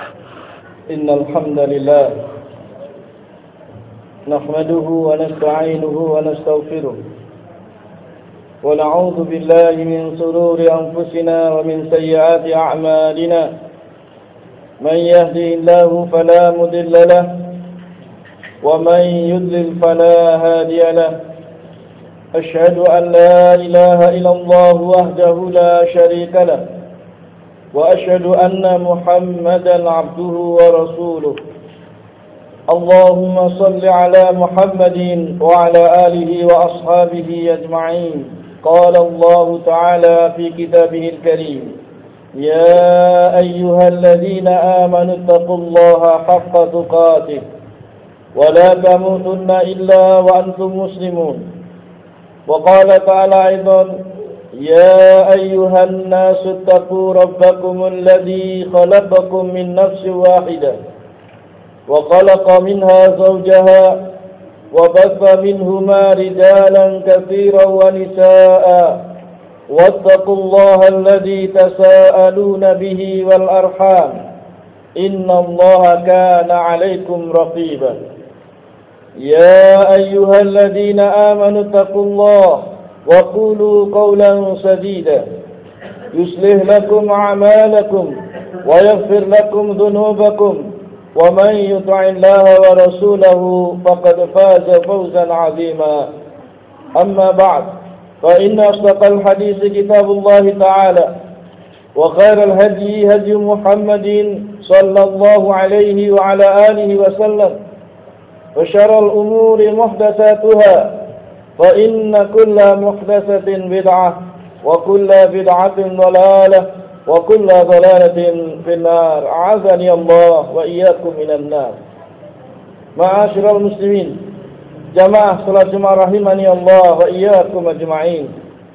إن الحمد لله نحمده ونستعينه ونستغفره ونعوذ بالله من شرور أنفسنا ومن سيئات أعمالنا من يهده الله فلا مضل له ومن يضلل فلا هادي له أشهد أن لا إله إلا الله وحده لا شريك له وأشهد أن محمدا عبده ورسوله اللهم صل على محمد وعلى آله وأصحابه أجمعين قال الله تعالى في كتابه الكريم يا أيها الذين آمنوا اتقوا الله حق تقاته ولا تموتن إلا وأنتم مسلمون وقال تعالى أيضا يا أيها الناس اتقوا ربكم الذي خلقكم من نفس واحدة وخلق منها زوجها وبث منهما رجالا كثيرا ونساء واتقوا الله الذي تساءلون به والأرحام إن الله كان عليكم رقيبا يا أيها الذين آمنوا اتقوا الله وقولوا قولا سديدا يصلح لكم أعمالكم ويغفر لكم ذنوبكم ومن يطع الله ورسوله فقد فاز فوزا عظيما أما بعد فإن أصدق الحديث كتاب الله تعالى وخير الهدي هدي محمد صلى الله عليه وعلى آله وسلم وشر الأمور محدثاتها فإن كل محدثة بدعة وكل بدعة ضلالة وكل ضلالة في النار أعاذني الله وإياكم من النار. Ma'asyiral muslimin, jamaah salat Jumat rahimani Allah wa iyyakum ajma'in.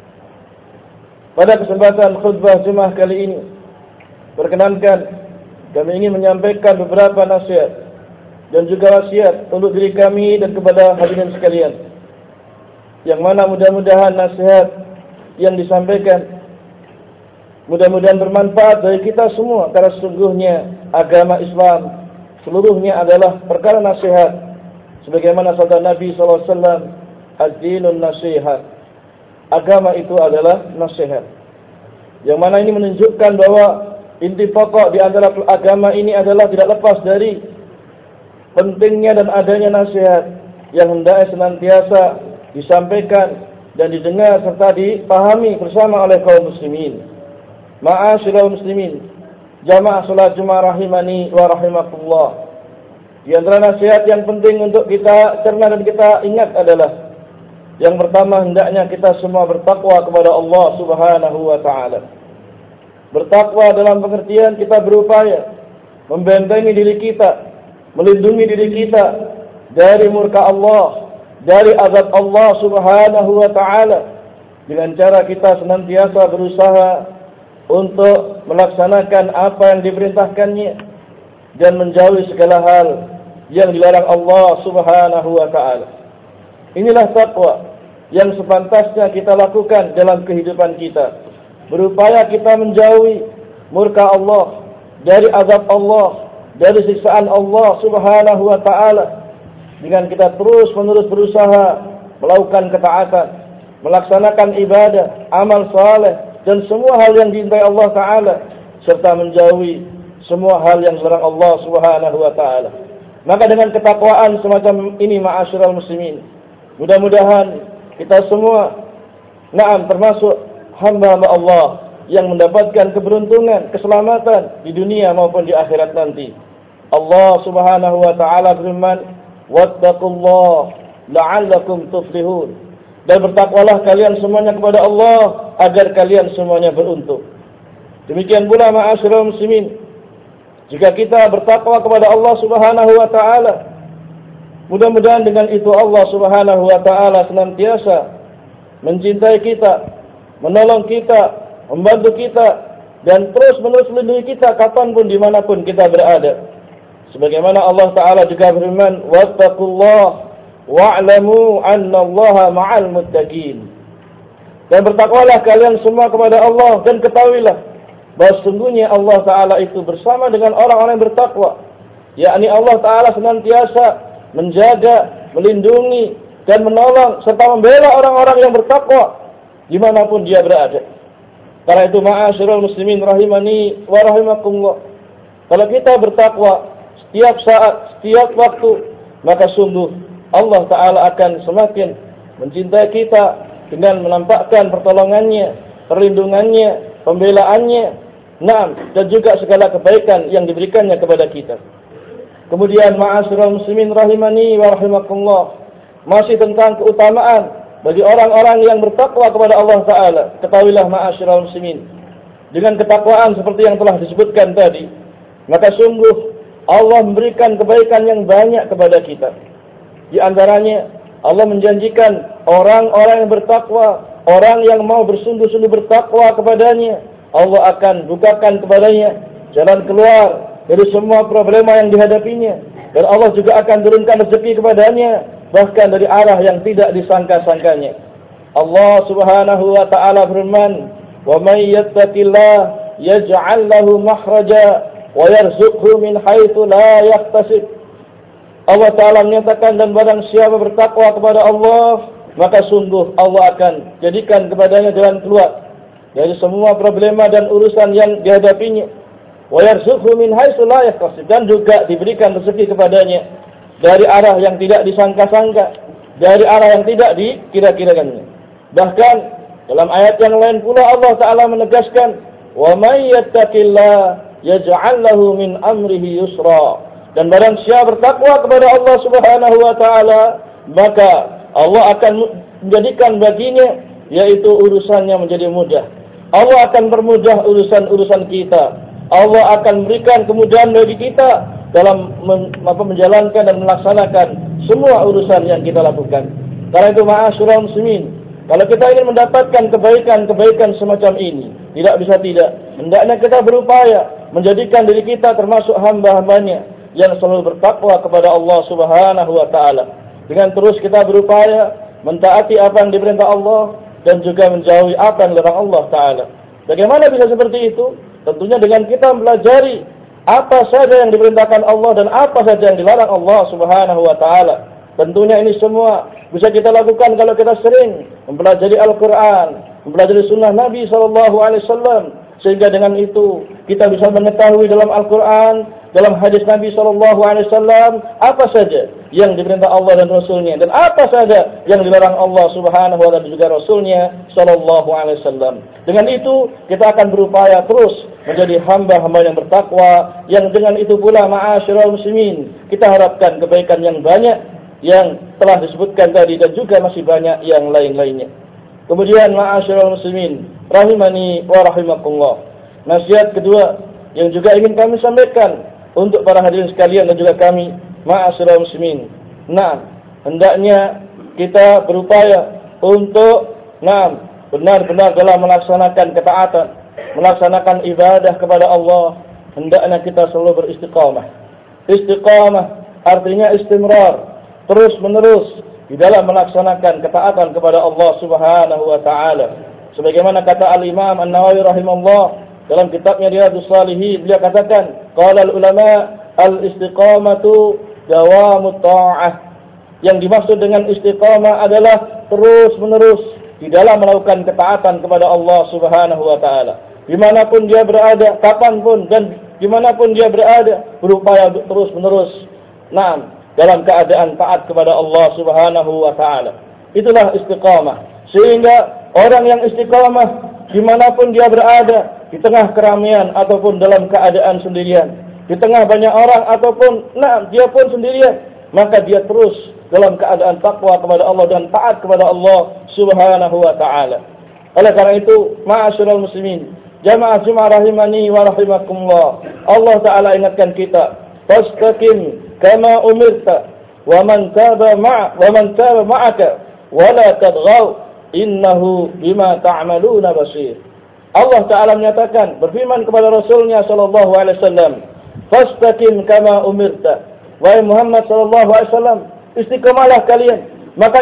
Pada kesempatan khutbah Jumat kali ini, perkenankan kami ingin menyampaikan beberapa nasihat dan juga wasiat untuk diri kami dan kepada hadirin sekalian, yang mana mudah-mudahan nasihat yang disampaikan mudah-mudahan bermanfaat bagi kita semua, karena sesungguhnya agama Islam seluruhnya adalah perkara nasihat. Sebagaimana sabda Nabi SAW, ad-dinun nasihat, agama itu adalah nasihat. Yang mana ini menunjukkan bahwa inti pokok di antara agama ini adalah tidak lepas dari pentingnya dan adanya nasihat yang hendaknya senantiasa disampaikan dan didengar serta dipahami bersama oleh kaum muslimin. Ma'asyiral muslimin, jamaah salat Jumat rahimani wa rahimakumullah. Di antara nasihat yang penting untuk kita cerna dan kita ingat adalah, yang pertama, hendaknya kita semua bertakwa kepada Allah Subhanahu wa taala. Bertakwa dalam pengertian kita berupaya membentengi diri kita, melindungi diri kita dari murka Allah, dari azab Allah Subhanahu wa taala, dengan cara kita senantiasa berusaha untuk melaksanakan apa yang diperintahkannya dan menjauhi segala hal yang dilarang Allah Subhanahu wa taala. Inilah takwa yang sepantasnya kita lakukan dalam kehidupan kita. Berupaya kita menjauhi murka Allah, dari azab Allah, dari siksaan Allah Subhanahu wa taala, dengan kita terus-menerus berusaha melakukan ketaatan, melaksanakan ibadah, amal saleh, dan semua hal yang dicintai Allah Ta'ala, serta menjauhi semua hal yang dilarang Allah Subhanahu wa taala. Maka dengan ketakwaan semacam ini, ma'asyiral muslimin, mudah-mudahan kita semua termasuk hamba-hamba Allah yang mendapatkan keberuntungan, keselamatan di dunia maupun di akhirat nanti. Allah Subhanahu wa taala berfirman, wattaqullah la'allakum tuflihun. Dan bertakwalah kalian semuanya kepada Allah agar kalian semuanya beruntung. Demikian pula ma'asyiral muslimin, jika kita bertakwa kepada Allah Subhanahu wa taala, mudah-mudahan dengan itu Allah Subhanahu wa taala senantiasa mencintai kita, menolong kita, membantu kita, dan terus-menerus melindungi kita kapanpun dimanapun kita berada. Sebagaimana Allah Ta'ala juga berfirman, wattaqullah wa'lamu annallaha ma'al muttaqin. Dan bertakwalah kalian semua kepada Allah, dan ketahuilah bahwa sesungguhnya Allah Ta'ala itu bersama dengan orang-orang yang bertakwa. Yakni Allah Ta'ala senantiasa menjaga, melindungi, dan menolong serta membela orang-orang yang bertakwa dimanapun dia berada. Karena itu ma'asyiral muslimin rahimani wa rahimakumullah, kalau kita bertakwa setiap saat, setiap waktu, maka sungguh Allah Ta'ala akan semakin mencintai kita dengan menampakkan pertolongannya, perlindungannya, pembelaannya, dan juga segala kebaikan yang diberikannya kepada kita. Kemudian ma'asyiral muslimin rahimani wa rahimakumullah, masih tentang keutamaan bagi orang-orang yang bertakwa kepada Allah Ta'ala. Ketahuilah ma'asyiral muslimin, dengan ketakwaan seperti yang telah disebutkan tadi, maka sungguh Allah memberikan kebaikan yang banyak kepada kita. Di antaranya Allah menjanjikan orang-orang yang bertakwa, orang yang mau bersungguh-sungguh bertakwa kepadanya, Allah akan bukakan kepadanya jalan keluar dari semua problema yang dihadapinya, dan Allah juga akan turunkan rezeki kepadanya bahkan dari arah yang tidak disangka-sangkanya. Allah Subhanahu wa Ta'ala firman, "Wa may yattaqillah yaj'al lahu makhraja wa yarzuqhu min haitsu la yahtasib." Allah Ta'ala menyatakan, dan barang siapa bertakwa kepada Allah, maka sungguh Allah akan jadikan kepadanya jalan keluar dari semua problema dan urusan yang dihadapinya. Wa yarzuqhu min haitsu la yahtasib, dan juga diberikan rezeki kepadanya dari arah yang tidak disangka-sangka, dari arah yang tidak dikira-kirakannya. Bahkan dalam ayat yang lain pula Allah Ta'ala menegaskan, "Wa may yattaqillah yaj'al lahu min amrihi yusra." Dan barang siapa bertakwa kepada Allah Subhanahu wa Ta'ala, maka Allah akan menjadikan baginya, yaitu urusannya menjadi mudah. Allah akan permudah urusan-urusan kita. Allah akan memberikan kemudahan bagi kita dalam menjalankan dan melaksanakan semua urusan yang kita lakukan. Karena itu ma'asyiral muslimin, kalau kita ingin mendapatkan kebaikan-kebaikan semacam ini, tidak bisa tidak, hendaknya kita berupaya menjadikan diri kita termasuk hamba-hambanya yang selalu bertakwa kepada Allah Subhanahu wa Ta'ala. Dengan terus kita berupaya mentaati apa yang diperintah Allah dan juga menjauhi apa yang dilarang Allah Ta'ala. Bagaimana bisa seperti itu? Tentunya dengan kita mempelajari apa saja yang diperintahkan Allah dan apa saja yang dilarang Allah Subhanahu wa Ta'ala. Tentunya ini semua bisa kita lakukan kalau kita sering mempelajari Al-Quran, mempelajari sunnah Nabi SAW, sehingga dengan itu kita bisa mengetahui dalam Al-Quran, dalam hadis Nabi SAW, apa saja yang diperintah Allah dan Rasulnya, dan apa saja yang dilarang Allah Subhanahu wa Ta'ala dan juga Rasulnya SAW. Dengan itu kita akan berupaya terus menjadi hamba-hamba yang bertakwa, yang dengan itu pula ma'asyiral muslimin, kita harapkan kebaikan yang banyak yang telah disebutkan tadi dan juga masih banyak yang lain-lainnya. Kemudian ma'asyiral muslimin rahimani wa rahimakumullah, nasihat kedua yang juga ingin kami sampaikan untuk para hadirin sekalian dan juga kami ma'asyiral muslimin. Hendaknya kita berupaya untuk benar-benar dalam melaksanakan ketaatan, melaksanakan ibadah kepada Allah. Hendaknya kita selalu beristiqamah. Istiqamah artinya istimrar, terus menerus di dalam melaksanakan ketaatan kepada Allah Subhanahu wa Ta'ala. Sebagaimana kata Al-Imam An-Nawawi rahimahullah dalam kitabnya Riyadhus Shalihin, beliau katakan, qala al-ulama al-istiqamatu dawamut ta'ah. Yang dimaksud dengan istiqamah adalah terus menerus di dalam melakukan ketaatan kepada Allah Subhanahu wa Ta'ala. Dimanapun dia berada, kapanpun dan dimanapun dia berada, berupaya terus menerus dalam keadaan taat kepada Allah Subhanahu wa Ta'ala. Itulah istiqamah. Sehingga orang yang istiqamah dimanapun dia berada, di tengah keramaian ataupun dalam keadaan sendirian, di tengah banyak orang ataupun dia pun sendirian, maka dia terus dalam keadaan takwa kepada Allah dan taat kepada Allah Subhanahu wa Ta'ala. Oleh karena itu, ma'asyiral muslimin, jamaah Jumat rahimani wa rahimakumullah, Allah Ta'ala ingatkan kita, fastaqim kama umirta wa man taba ma'aka wa la tadghaw innahu bima ta'maluna basir. Allah Ta'ala menyatakan, berfirman kepada Rasulnya sallallahu alaihi wasallam, fastaqim kama umirta, wahai Muhammad sallallahu alaihi wasallam, istiqamalah kalian, maka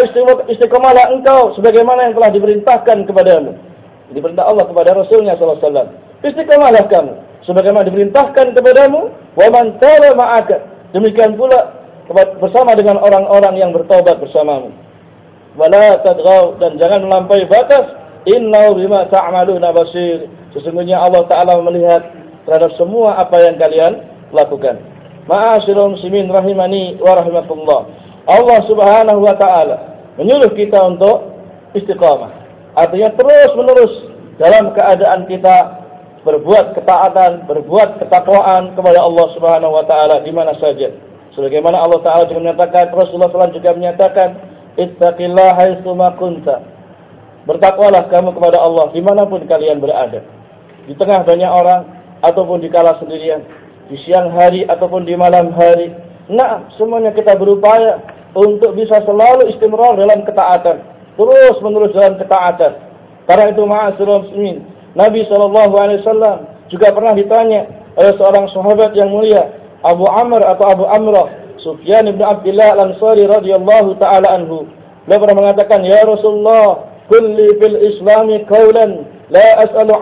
istiqamalah engkau sebagaimana yang telah diperintahkan kepadamu. Diperintah Allah kepada Rasulnya sallallahu alaihi wasallam. istiqomahlah kamu sebagaimana diperintahkan kepadamu, wa man taba ma'aka, demikian pula bersama dengan orang-orang yang bertaubat bersamamu. Wala tadghaw, dan jangan melampaui batas, innahu bima ta'maluna basir, sesungguhnya Allah Ta'ala melihat terhadap semua apa yang kalian lakukan. Ma'asyiral muslimin rahimani wa rahimakumullah, Allah Subhanahu wa Ta'ala menyuruh kita untuk istiqamah, artinya terus menerus dalam keadaan kita berbuat ketaatan, berbuat ketakwaan kepada Allah Subhanahu wa Ta'ala di mana saja. Sebagaimana Allah Ta'ala juga menyatakan, Rasulullah SAW juga menyatakan, ittaqillaha haitsu ma kunta, bertakwalah kamu kepada Allah dimanapun kalian berada, di tengah banyak orang ataupun di kala sendirian, di siang hari ataupun di malam hari. Nah, semuanya kita berupaya untuk bisa selalu istimrar dalam ketaatan, terus menerus dalam ketaatan. Karena itu ma'asyiral muslimin, Nabi SAW juga pernah ditanya oleh seorang sahabat yang mulia, Abu Amr atau Abu Amrah, Sufyan ibn Abdullah al-Ansari radhiyallahu ta'ala anhu. Beliau pernah mengatakan, ya Rasulullah, kulli fil islami qawlan la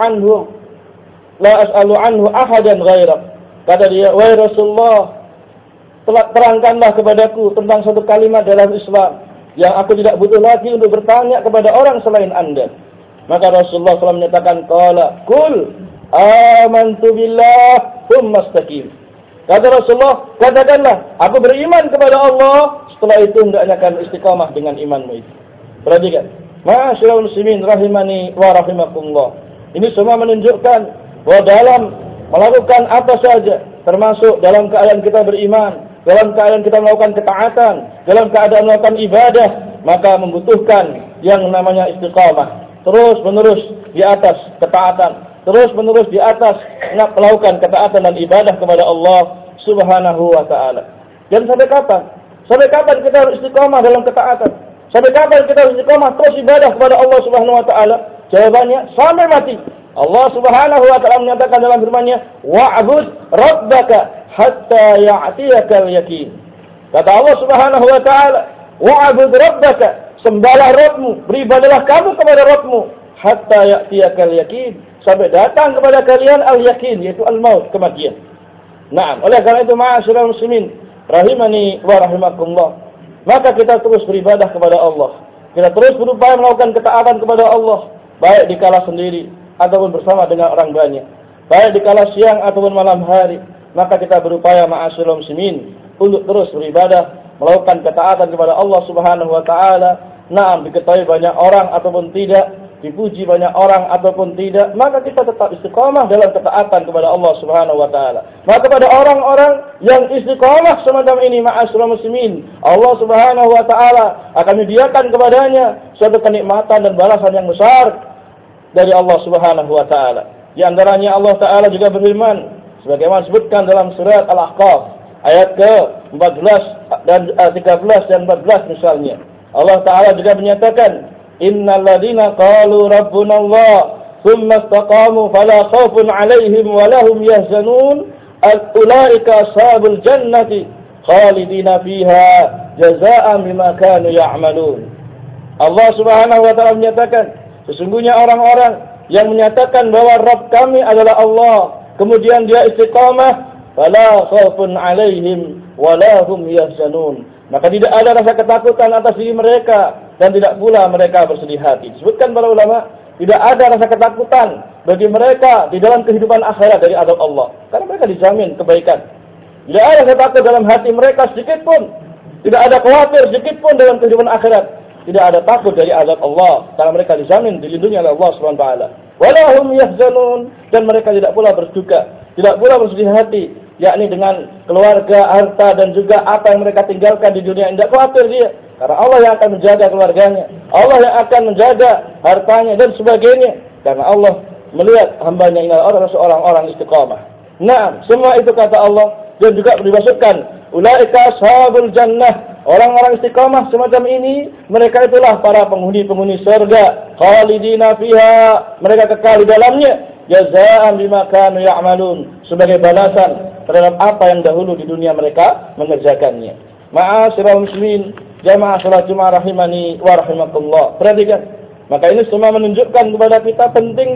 as'alu anhu ahadan ghairak. Kata dia, wahai Rasulullah, terangkanlah kepadaku tentang satu kalimat dalam Islam yang aku tidak butuh lagi untuk bertanya kepada orang selain Anda. Maka Rasulullah SAW menyatakan, qala kul amantu billah tsumma istaqim. Kata Rasulullah, katakanlah, aku beriman kepada Allah, setelah itu hendaknya akan istiqamah dengan imanmu itu. Perhatikan, ma'asyiral muslimin rahimani wa rahimakumullah, ini semua menunjukkan bahwa dalam melakukan apa saja, termasuk dalam keadaan kita beriman, dalam keadaan kita melakukan ketaatan, dalam keadaan melakukan ibadah, maka membutuhkan yang namanya istiqamah, terus menerus di atas ketaatan, terus menerus di atas melakukan ketaatan dan ibadah kepada Allah Subhanahu wa Ta'ala. Dan sampai kapan? Sampai kapan kita harus istiqamah dalam ketaatan? Sampai kapan kita harus istiqamah terus ibadah kepada Allah Subhanahu wa Ta'ala? Jawabannya, sampai mati. Allah Subhanahu wa Ta'ala menyatakan dalam firman-Nya, wa'bud rabbaka hatta ya'tiyakal yaqin. Kata Allah Subhanahu wa Ta'ala, wa'bud rabbaka, sembahlah Rabbmu, beribadahlah kamu kepada Rabbmu, hatta ya'tiyakal yaqin, sampai datang kepada kalian al-yaqin, yaitu al-maut, kematian. Naam, oleh karena itu ma'asyiral muslimin rahimani wa rahimakumullah, maka kita terus beribadah kepada Allah. Kita terus berupaya melakukan ketaatan kepada Allah, baik di kala sendiri ataupun bersama dengan orang banyak, baik di kala siang ataupun malam hari. Maka kita berupaya ma'asyiral muslimin untuk terus beribadah, melakukan ketaatan kepada Allah Subhanahu wa Ta'ala. Naam, diketahui banyak orang ataupun tidak, dipuji banyak orang ataupun tidak, maka kita tetap istiqamah dalam ketaatan kepada Allah Subhanahu wa Ta'ala. Maka kepada orang-orang yang istiqamah semacam ini, ma'asyiral muslimin, Allah Subhanahu wa Ta'ala akan menyediakan kepadanya suatu kenikmatan dan balasan yang besar dari Allah Subhanahu wa Ta'ala. Di antaranya Allah Ta'ala juga berfirman sebagaimana disebutkan dalam surat Al-Ahqaf ayat ke-14 dan 13 dan 14 misalnya. Allah Ta'ala juga menyatakan, innal ladzina qalu rabbuna Allah tsumma istaqamu fala khaufun 'alaihim wa lahum yahzanun ulaika ashabul jannati khalidina fiha jazaa'an bima kanu ya'malun. Allah Subhanahu wa Ta'ala menyatakan, sesungguhnya orang-orang yang menyatakan bahwa Rabb kami adalah Allah, kemudian dia istiqamah, fala khaufun 'alaihim wa lahum yahzanun, maka tidak ada rasa ketakutan atas diri mereka dan tidak pula mereka bersedih hati. Disebutkan para ulama, tidak ada rasa ketakutan bagi mereka di dalam kehidupan akhirat dari azab Allah, karena mereka dijamin kebaikan. Tidak ada rasa takut dalam hati mereka sedikit pun, tidak ada khawatir sedikit pun dalam kehidupan akhirat. Tidak ada takut dari azab Allah, karena mereka dijamin dilindungi oleh Allah Subhanahu wa Ta'ala. Walahum yahzanun, dan mereka tidak pula berduka, tidak pula bersedih hati, yakni dengan keluarga, harta dan juga apa yang mereka tinggalkan di dunia. Tidak khawatir dia, karena Allah yang akan menjaga keluarganya, Allah yang akan menjaga hartanya dan sebagainya, karena Allah melihat hambanya ini adalah seorang-orang istiqamah. Nah, semua itu kata Allah, dan juga dimasukkan ulaika ashabul jannah, orang-orang istiqamah semacam ini, mereka itulah para penghuni-penghuni surga, khalidina fiha, mereka kekal di dalamnya, jazaa'an bima kanu ya'malun, sebagai balasan terhadap apa yang dahulu di dunia mereka mengerjakannya. Ma'asyiral muslimin, jamaah salat Jumat rahimani wa rahimakumullah. Perhatikan, maka ini semua menunjukkan kepada kita pentingnya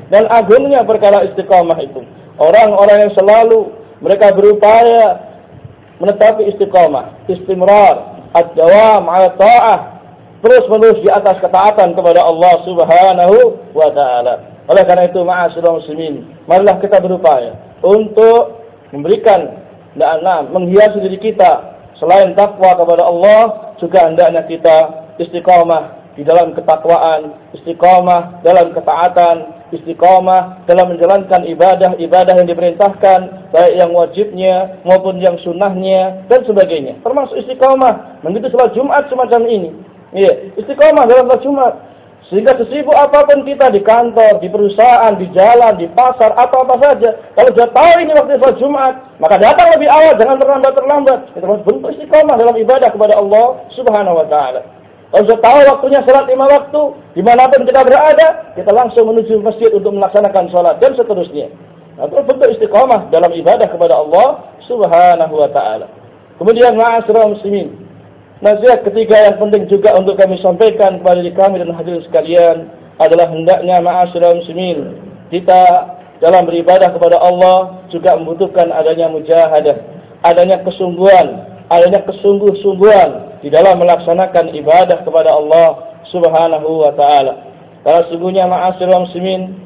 dan agungnya perkara istiqamah itu. Orang-orang yang selalu mereka berupaya menetapi istiqamah, istimrar, ad-dawam 'ala ta'ah, terus-menerus di atas ketaatan kepada Allah Subhanahu wa taala. Oleh karena itu, ma'asyiral muslimin, marilah kita berupaya untuk memberikan menghiasi diri kita selain takwa kepada Allah, juga hendaknya kita istiqamah di dalam ketakwaan, istiqamah dalam ketaatan, istiqamah dalam menjalankan ibadah-ibadah yang diperintahkan, baik yang wajibnya maupun yang sunnahnya dan sebagainya. Termasuk istiqamah begitu sholat Jumat semacam ini. Iya, istiqamah dalam sholat Jumat. Sehingga sesibuk apapun kita di kantor, di perusahaan, di jalan, di pasar, apa-apa saja, kalau sudah tahu ini waktu sholat Jumat, maka datang lebih awal, jangan terlambat. Itu bentuk istiqamah dalam ibadah kepada Allah Subhanahu wa taala. Kalau sudah tahu waktunya sholat 5 waktu, dimanapun kita berada, kita langsung menuju masjid untuk melaksanakan sholat dan seterusnya. Nah, itu bentuk istiqamah dalam ibadah kepada Allah Subhanahu wa taala. Kemudian ma'asyiral muslimin, nasihat ketiga yang penting juga untuk kami sampaikan kepada diri kami dan hadirin sekalian adalah hendaknya ma'asyiral muslimin, kita dalam beribadah kepada Allah juga membutuhkan adanya mujahadah, adanya kesungguhan, adanya kesungguh-sungguhan di dalam melaksanakan ibadah kepada Allah Subhanahu wa taala. Karena sungguhnya ma'asyiral muslimin,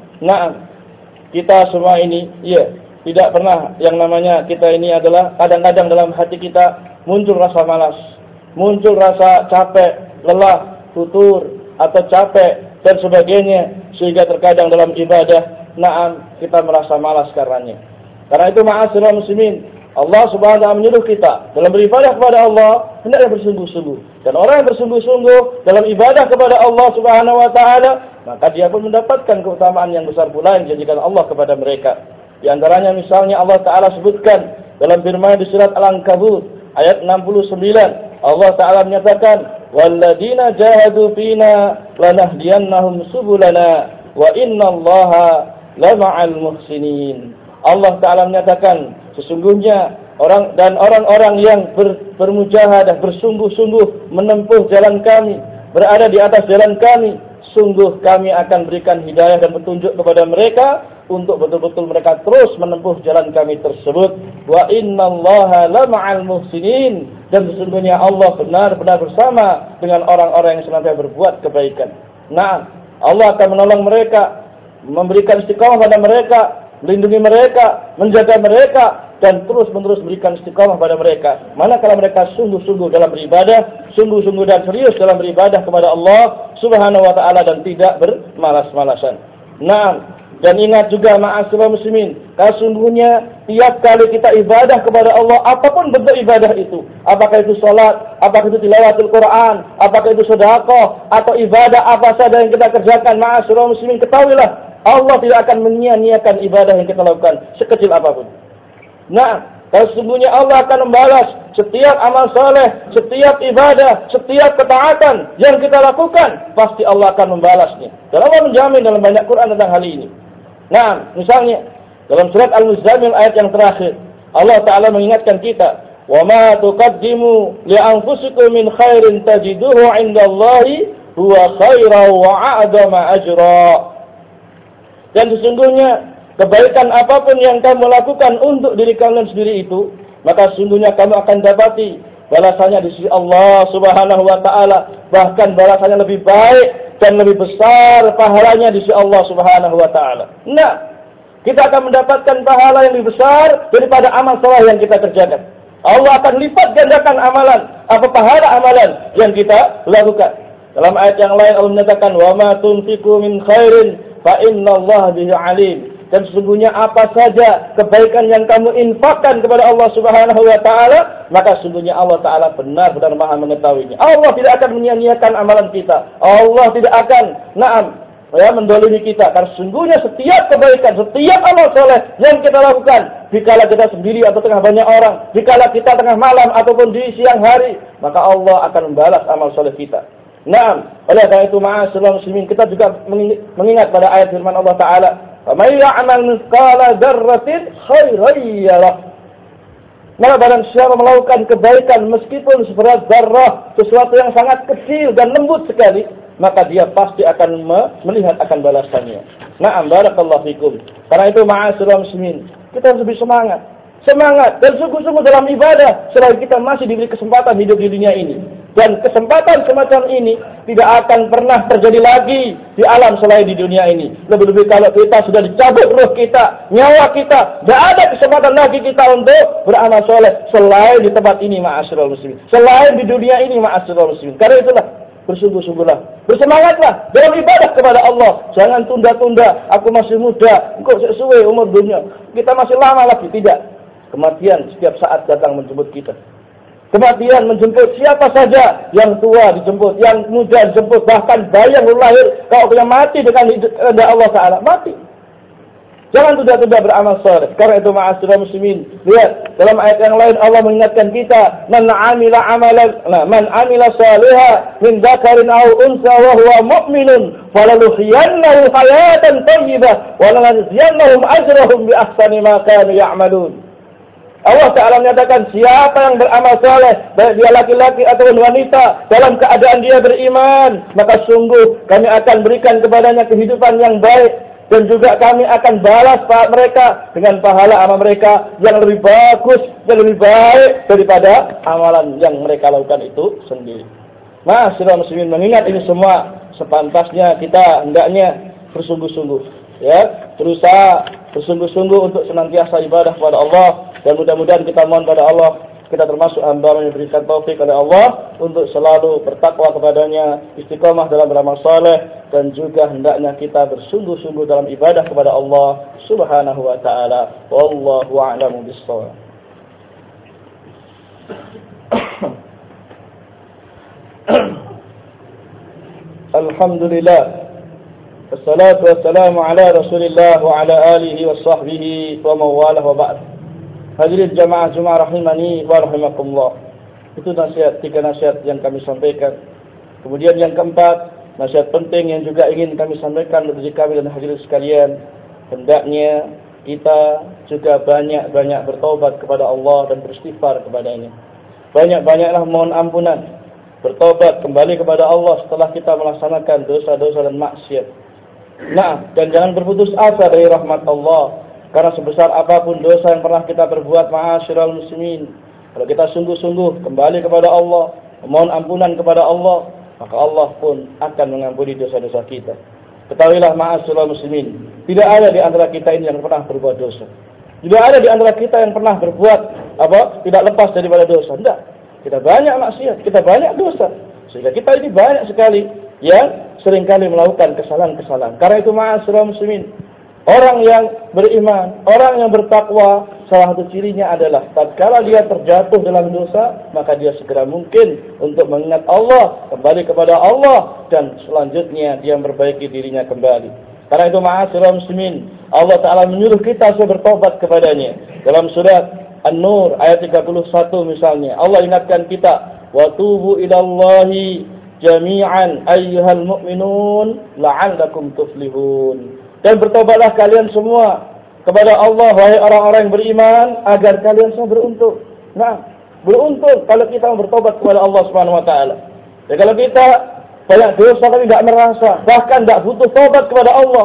kita semua ini tidak pernah yang namanya kita ini adalah kadang-kadang dalam hati kita muncul rasa malas, muncul rasa capek, lelah, futur atau capek dan sebagainya, sehingga terkadang dalam ibadah kita merasa malas karenanya. Karena itu ma'asyiral muslimin, Allah Subhanahu wa taala menyuruh kita dalam beribadah kepada Allah hendaknya bersungguh-sungguh. Dan orang yang bersungguh-sungguh dalam ibadah kepada Allah Subhanahu wa taala, maka dia pun mendapatkan keutamaan yang besar pula yang dijadikan Allah kepada mereka. Di antaranya misalnya Allah taala sebutkan dalam firman di surat Al-Ankabut ayat 69. Allah Ta'ala menyatakan, وَالَّذِينَ جَاهَدُوا فِينَا لَنَهْدِيَنَّهُمْ سُبُلَنَا وَإِنَّ اللَّهَ لَمَعَ الْمُحْسِنِينَ. Allah Ta'ala menyatakan, sesungguhnya orang-orang yang bermujahadah, bersungguh-sungguh menempuh jalan kami, berada di atas jalan kami, sungguh kami akan berikan hidayah dan petunjuk kepada mereka untuk betul-betul mereka terus menempuh jalan kami tersebut. Wa innallaha lama'al muhsinin, dan sesungguhnya Allah benar-benar bersama dengan orang-orang yang senantiasa berbuat kebaikan. Allah akan menolong mereka, memberikan istiqamah pada mereka, melindungi mereka, menjaga mereka, dan terus-menerus berikan istiqamah pada mereka. Manakala mereka sungguh-sungguh dalam beribadah, sungguh-sungguh dan serius dalam beribadah kepada Allah Subhanahu wa taala dan tidak bermalas-malasan. Dan ingat juga ma'asyiral muslimin, sesungguhnya tiap kali kita ibadah kepada Allah, apapun bentuk ibadah itu, apakah itu salat, apakah itu tilawatul Quran, apakah itu sedekah atau ibadah apa saja yang kita kerjakan, ma'asyiral muslimin, ketahuilah Allah tidak akan menyia-nyiakan ibadah yang kita lakukan sekecil apapun. Sesungguhnya Allah akan membalas setiap amal saleh, setiap ibadah, setiap ketaatan yang kita lakukan, pasti Allah akan membalasnya. Dan Allah menjamin dalam banyak Quran tentang hal ini. Misalnya dalam surat Al-Muzammil ayat yang terakhir, Allah Ta'ala mengingatkan kita, وَمَا تُقَدِّمُوا لِأَنفُسِكُم مِّنْ خَيْرٍ تَجِدُوهُ عِندَ اللَّهِ هُوَ خَيْرًا وَأَعْظَمَ أَجْرًا. Dan sesungguhnya kebaikan apapun yang kamu lakukan untuk diri kalian sendiri itu, maka sesungguhnya kamu akan dapati balasannya di sisi Allah Subhanahu wa taala, bahkan balasannya lebih baik dan lebih besar pahalanya di sisi Allah Subhanahu wa taala. Kita akan mendapatkan pahala yang lebih besar daripada amal saleh yang kita kerjakan. Allah akan lipat gandakan pahala amalan yang kita lakukan. Dalam ayat yang lain Allah menyatakan, "Wa ma tunfiqu min khairin fa innallaha bihi alim." Dan sesungguhnya apa saja kebaikan yang kamu infakkan kepada Allah Subhanahu wa taala, maka sesungguhnya Allah Taala benar-benar Maha mengetahuinya. Allah tidak akan menyia-nyiakan amalan kita. Allah tidak akan mendolimi kita. Karena sesungguhnya setiap kebaikan, setiap amal soleh yang kita lakukan, dikala kita sendiri atau tengah banyak orang, dikala kita tengah malam ataupun di siang hari, maka Allah akan membalas amal soleh kita. Oleh karena itu ma'asyiral muslimin, kita juga mengingat pada ayat firman Allah Taala, "Faman ya'mal mithqala dzarratin khairan yarah." Maka barang siapa melakukan kebaikan meskipun seberat zarrah, sesuatu yang sangat kecil dan lembut sekali, maka dia pasti akan melihat akan balasannya. Na'am, barakallahu fikum. Karena itu ma'asyiral muslimin, kita harus lebih semangat dan sungguh-sungguh dalam ibadah selagi kita masih diberi kesempatan hidup di dunia ini. Dan kesempatan semacam ini tidak akan pernah terjadi lagi di alam selain di dunia ini. Lebih-lebih kalau kita sudah dicabut ruh kita, nyawa kita, tidak ada kesempatan lagi kita untuk beramal soleh selain di tempat ini, ma'asyiral muslimin. Selain di dunia ini, ma'asyiral muslimin. Karena itulah, bersungguh-sungguhlah, bersemangatlah dalam ibadah kepada Allah. Jangan tunda-tunda, aku masih muda, kok sesuai umur dunia, kita masih lama lagi. Tidak. Kematian setiap saat datang menjemput kita. Kematian menjemput siapa saja, yang tua dijemput, yang muda dijemput, bahkan bayi yang baru lahir, kalau dia mati dengan kehendak Allah Ta'ala, mati. Jangan tunda-tunda beramal saleh. Karena itu ma'asyiral muslimin, lihat dalam ayat yang lain Allah mengingatkan kita, man amila salihan min dzakarin aw unsa wa huwa mu'minun falanuhyiyannahu hayatan thayyibah wa lanajziyannahum ajrahum bi ahsani ma kanu ya'malun. Allah Ta'ala menyatakan siapa yang beramal saleh, baik dia laki-laki ataupun wanita, dalam keadaan dia beriman, maka sungguh kami akan berikan kepadanya kehidupan yang baik, dan juga kami akan balas mereka dengan pahala amal mereka yang lebih bagus dan lebih baik daripada amalan yang mereka lakukan itu sendiri. Ma'asyiral muslimin, mengingat ini semua, sepantasnya kita hendaknya bersungguh-sungguh, ya, berusaha bersungguh-sungguh untuk senantiasa ibadah kepada Allah. Dan mudah-mudahan kita mohon pada Allah, kita termasuk hamba yang diberikan taufik oleh Allah untuk selalu bertakwa kepadanya, istiqamah dalam beramal saleh, dan juga hendaknya kita bersungguh-sungguh dalam ibadah kepada Allah Subhanahu wa taala. Wallahu a'lamu bissawab. Alhamdulillah. Wassalatu wassalamu ala Rasulillah wa ala alihi wa sahbihi wa mawalah wa ba'd. Hadirin jamaah Jumat rahimani wa rahimakumullah. Itu nasihat, 3 nasihat yang kami sampaikan. Kemudian yang keempat, nasihat penting yang juga ingin kami sampaikan bagi kami dan hadirin sekalian. Hendaknya kita juga banyak-banyak bertaubat kepada Allah dan beristighfar kepadanya. Banyak-banyaklah mohon ampunan, bertaubat kembali kepada Allah setelah kita melaksanakan dosa-dosa dan maksiat. Nah, dan jangan berputus asa dari rahmat Allah. Karena sebesar apapun dosa yang pernah kita perbuat, ma'asyiral muslimin, kalau kita sungguh-sungguh kembali kepada Allah, memohon ampunan kepada Allah, maka Allah pun akan mengampuni dosa-dosa kita. Ketahuilah ma'asyiral muslimin, tidak ada di antara kita ini yang pernah berbuat dosa. Tidak ada di antara kita yang pernah berbuat tidak lepas daripada dosa. Tidak. Kita banyak maksiat, kita banyak dosa. Sehingga kita ini banyak sekali yang seringkali melakukan kesalahan-kesalahan. Karena itu ma'asyiral muslimin, orang yang beriman, orang yang bertakwa, salah satu cirinya adalah tatkala dia terjatuh dalam dosa, maka dia segera mungkin untuk mengingat Allah, kembali kepada Allah, dan selanjutnya dia memperbaiki dirinya kembali. Karena itu ma'asyiral muslimin, Allah Ta'ala menyuruh kita supaya bertobat kepadanya. Dalam surat An-Nur ayat 31 misalnya, Allah ingatkan kita, wa tubu ilallahi jami'an ayyuhal mu'minun la'allakum tuflihun. Dan bertobatlah kalian semua kepada Allah, wahai orang-orang yang beriman, agar kalian semua beruntung. Nah, beruntung kalau kita bertobat kepada Allah Subhanahu wa taala. Dan kalau kita banyak dosa tapi tidak merasa, bahkan tidak butuh tobat kepada Allah,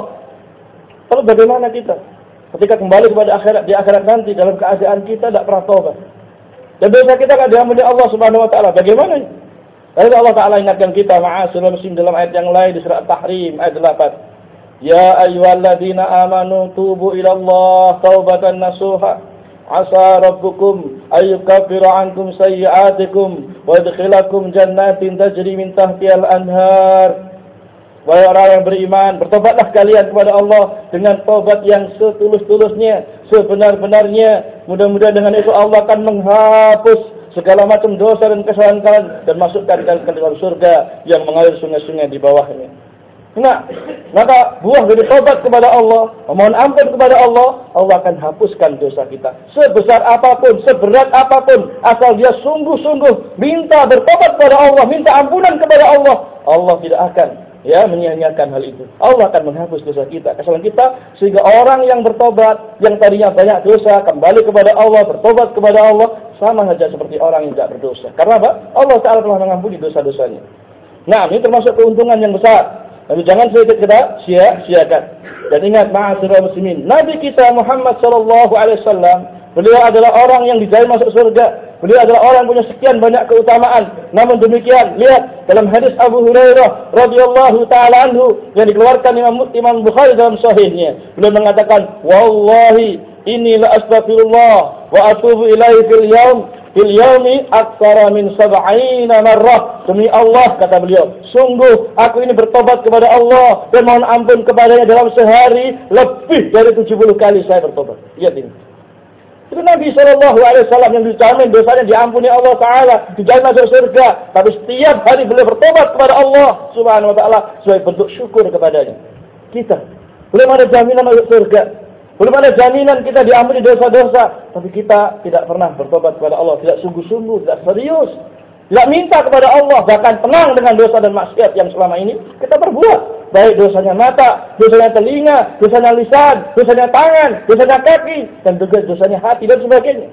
lalu bagaimana kita ketika kembali kepada akhirat, di akhirat nanti dalam keadaan kita tidak pernah tobat? Dan dosa kita tidak diampuni Allah Subhanahu wa taala. Bagaimana? Lalu Allah Taala ingatkan kita, ma'asyiral muslimin, dalam ayat yang lain di surat Tahrim ayat 8. Ya ayyuhalladzina amanu tubu ilallah taubatan nasuha asa rabbukum ayyukaffira ankum sayyi'atikum wa yadkhilakum jannatin tajri min tahtihal anhar. Wahai orang yang beriman, bertobatlah kalian kepada Allah dengan taubat yang setulus-tulusnya, sebenar-benarnya. Mudah-mudahan dengan itu Allah akan menghapus segala macam dosa dan kesalahan kalian dan masukkan kalian ke dalam surga yang mengalir sungai-sungai di bawahnya. Nah, maka buah dari taubat kepada Allah, memohon ampun kepada Allah, Allah akan hapuskan dosa kita. Sebesar apapun, seberat apapun, asal dia sungguh-sungguh minta bertobat kepada Allah, minta ampunan kepada Allah, Allah tidak akan menyia-nyiakan hal itu. Allah akan menghapus dosa kita, kesalahan kita, sehingga orang yang bertobat, yang tadinya banyak dosa, kembali kepada Allah, bertobat kepada Allah, sama saja seperti orang yang tidak berdosa. Karena apa? Allah Ta'ala telah mengampuni dosa-dosanya. Nah, ini termasuk keuntungan yang besar. Tapi jangan sedikit kita sia-siakan. Dan ingat, ma'asyiral muslimin, Nabi kita Muhammad sallallahu alaihi wasallam, beliau adalah orang yang dijamin masuk surga. Beliau adalah orang yang punya sekian banyak keutamaan. Namun demikian, lihat dalam hadis Abu Hurairah radhiyallahu taala anhu yang dikeluarkan Imam Bukhari dalam sahihnya. Beliau mengatakan, "Wallahi inni la astaghfirullah wa atubu ilaihi fil yaumi aktsara min 70 marrah." Demi Allah, kata beliau, sungguh aku ini bertobat kepada Allah dan mohon ampun kepadanya dalam sehari lebih dari 70 kali saya bertobat. Lihat ini. Itu Nabi SAW yang dijamin dosanya diampuni Allah Ta'ala, dijamin masuk surga. Tapi setiap hari beliau bertobat kepada Allah Subhanahu Wa Ta'ala sebagai bentuk syukur kepadanya. Kita belum ada jaminan masuk surga, belum ada jaminan kita diampuni dosa-dosa, tapi kita tidak pernah bertobat kepada Allah, tidak sungguh-sungguh, tidak serius, tidak minta kepada Allah, bahkan tenang dengan dosa dan maksiat yang selama ini kita perbuat. Baik dosanya mata, dosanya telinga, dosanya lisan, dosanya tangan, dosanya kaki, dan juga dosanya hati dan sebagainya.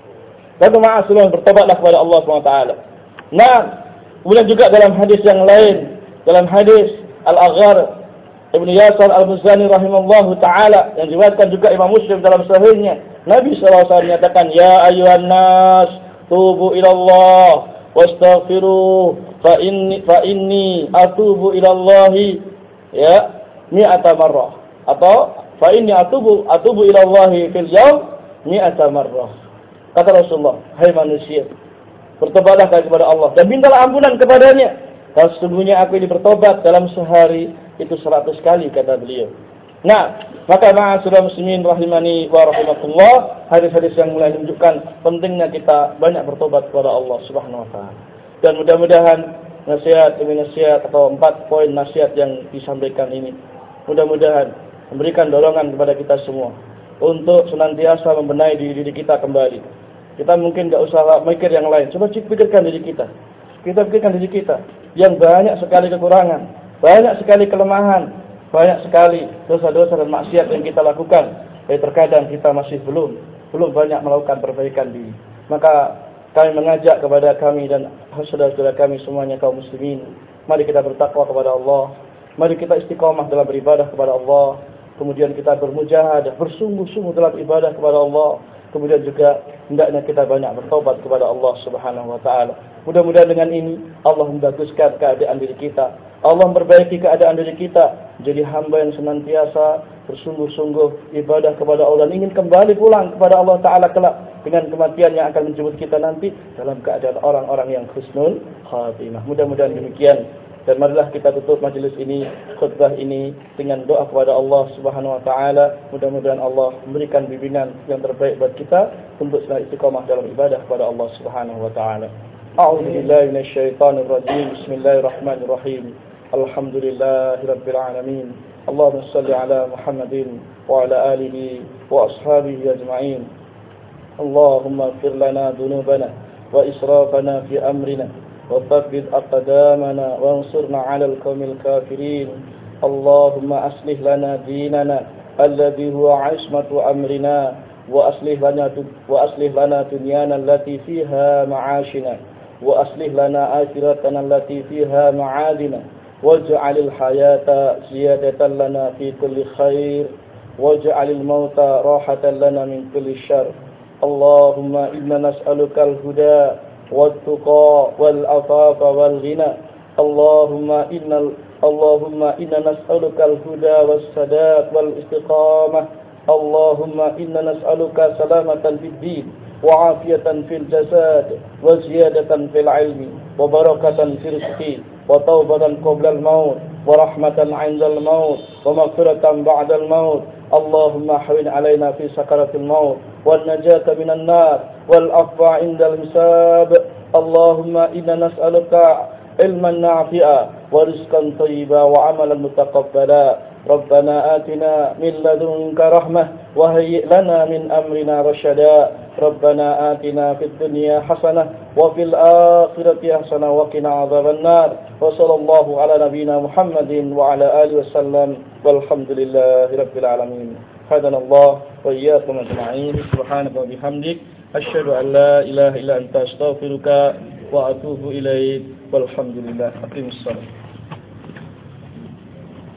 Dan ma'asyiral bertobatlah kepada Allah SWT. Nah, kemudian juga dalam hadis yang lain, dalam hadis Al-Aghar Ibn Yasar Al-Muzani rahimahullahu ta'ala, yang diriwayatkan juga Imam Muslim dalam sahihnya, Nabi SAW menyatakan, "Ya ayuhan nas, tubu ilallah wastaghfiruh fa inni atubu ilallahi ya mi'ata marrah." Atau fa inni atubu ilallahi fil yaum mi'ata marrah. Kata Rasulullah, "Hai manusia, bertobatlah kepada Allah dan mintalah ampunan kepadanya. Dan sesungguhnya aku ini bertobat dalam sehari itu 100 kali," kata beliau. Nah, maka ma'asyiral muslimin rahimani wa rahimakumullah, hadis-hadis yang mulai menunjukkan pentingnya kita banyak bertobat kepada Allah Subhanahu wa taala. Dan mudah-mudahan nasihat demi nasihat atau 4 poin nasihat yang disampaikan ini mudah-mudahan memberikan dorongan kepada kita semua untuk senantiasa membenahi diri kita kembali. Kita mungkin tidak usah mikir yang lain, coba pikirkan diri kita. Kita pikirkan diri kita yang banyak sekali kekurangan, banyak sekali kelemahan, banyak sekali dosa-dosa dan maksiat yang kita lakukan. Tapi terkadang kita masih belum banyak melakukan perbaikan diri. Maka kami mengajak kepada kami dan saudara-saudara kami semuanya kaum muslimin, mari kita bertakwa kepada Allah, mari kita istiqamah dalam beribadah kepada Allah, kemudian kita bermujahadah, bersungguh-sungguh dalam ibadah kepada Allah, kemudian juga hendaknya kita banyak bertobat kepada Allah Subhanahu wa taala. Mudah-mudahan dengan ini Allah membaguskan keadaan diri kita, Allah memperbaiki keadaan diri kita, jadi hamba yang senantiasa bersungguh-sungguh ibadah kepada Allah dan ingin kembali pulang kepada Allah Ta'ala kelak dengan kematian yang akan menjemput kita nanti dalam keadaan orang-orang yang husnul khatimah. Mudah-mudahan demikian. Dan marilah kita tutup majelis ini, khutbah ini dengan doa kepada Allah Subhanahu wa taala. Mudah-mudahan Allah memberikan bimbingan yang terbaik buat kita untuk selalu istiqamah dalam ibadah kepada Allah Subhanahu wa taala. A'udzu billahi minasyaitonir rajim. Bismillahirrahmanirrahim. Alhamdulillahirabbil alamin. Allahumma shalli ala Muhammadin wa ala alihi wa ashabihi ajma'in. Allahumma ighfir lana dhunubana wa israfana fi amrina وثبت أقدامنا وانصرنا على القوم الكافرين. اللهم أصلح لنا ديننا الذي هو عصمة أمرنا وأصلح لنا دنيانا التي فيها معاشنا وأصلح لنا آخرتنا التي فيها معادنا واجعل الحياة زيادة لنا في كل خير واجعل الموت راحة لنا من كل شر. اللهم إنا نسألك الهدى والتقى والعفاف والغنى. اللهم إنا نسألك الهدى والسداد والاستقامة. اللهم إنا نسألك سلامة في الدين وعافية في الجسد وزيادة في العلم وبركة في الرزق وتوبة قبل الموت ورحمة عند الموت ومغفرة بعد الموت. اللهم حوِّن علينا في سكرة الموت والنجاة من النار والعفو عند الحساب. اللهم إنا نسألك علما نافعا ورزقا طيبا وعملا متقبلا. ربنا آتنا من لدنك رحمة وهيئ لنا من أمرنا رشدا. ربنا آتنا في الدنيا حسنة وفي الآخرة حسنة وقنا عذاب النار. وصلى الله على نبينا محمد وعلى آله وسلم والحمد لله رب العالمين. هدنا الله وإياكم أجمعين. سبحانك وبحمدك أشهد أن لا إله إلا أنت أستغفرك وأتوب إليك. Walhamdulillah. Aqimussalam.